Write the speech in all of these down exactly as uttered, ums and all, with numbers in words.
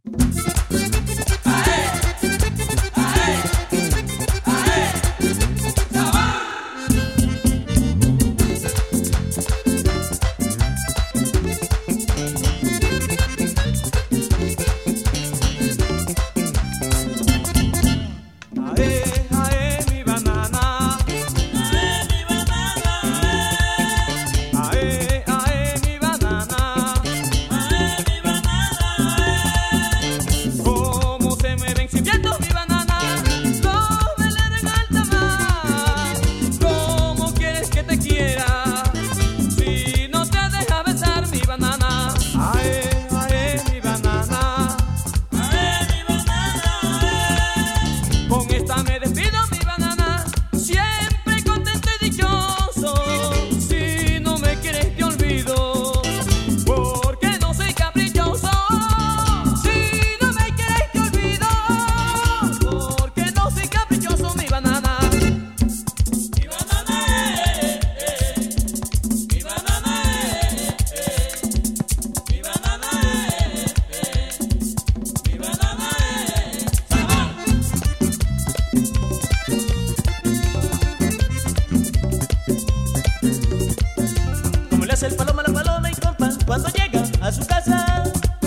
El paloma, la paloma y compa cuando llega a su casa.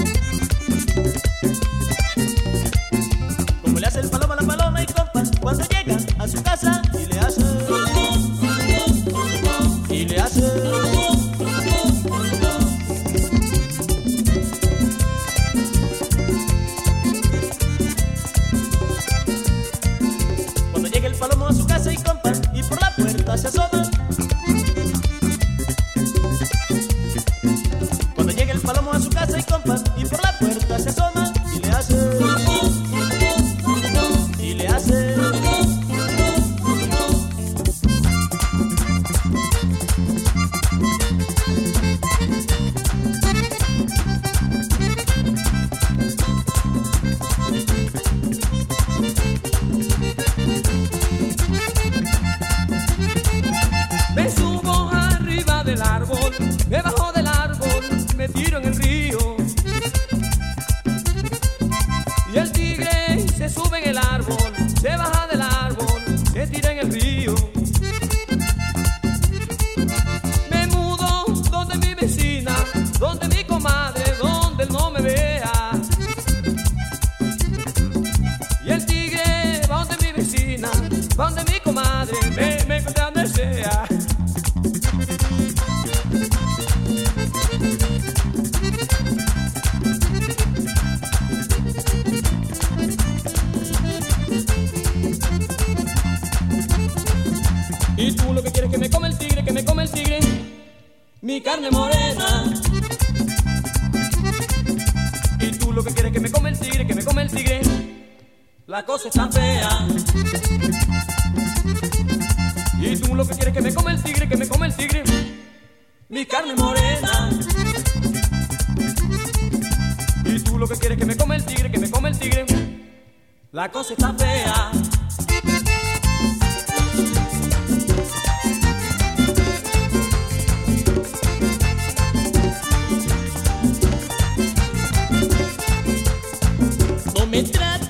Como le hace el paloma, la paloma y compa cuando llega a su casa. Y le hace, y le hace. Cuando llega el palomo a su casa y compa y por la puerta se asoma. Palomo a su casa y compa y por la puerta se asoma y le hace, y le hace. Me subo arriba del árbol, me bajo del árbol, me tiro en el río. Y el tigre se sube en el árbol, se baja del árbol, se tira en el río. Me mudo donde mi vecina, donde mi comadre, donde él no me vea. Y el tigre va donde mi vecina, va donde mi comadre, me, me encuentra donde sea. Y tú lo que quieres que me come el tigre, que me come el tigre, mi carne morena. Y tú lo que quieres que me come el tigre, que me come el tigre, la cosa está fea. Y tú lo que quieres que me come el tigre, que me come el tigre, mi carne morena. Y tú lo que quieres que me come el tigre, que me come el tigre, la cosa está fea. No me trates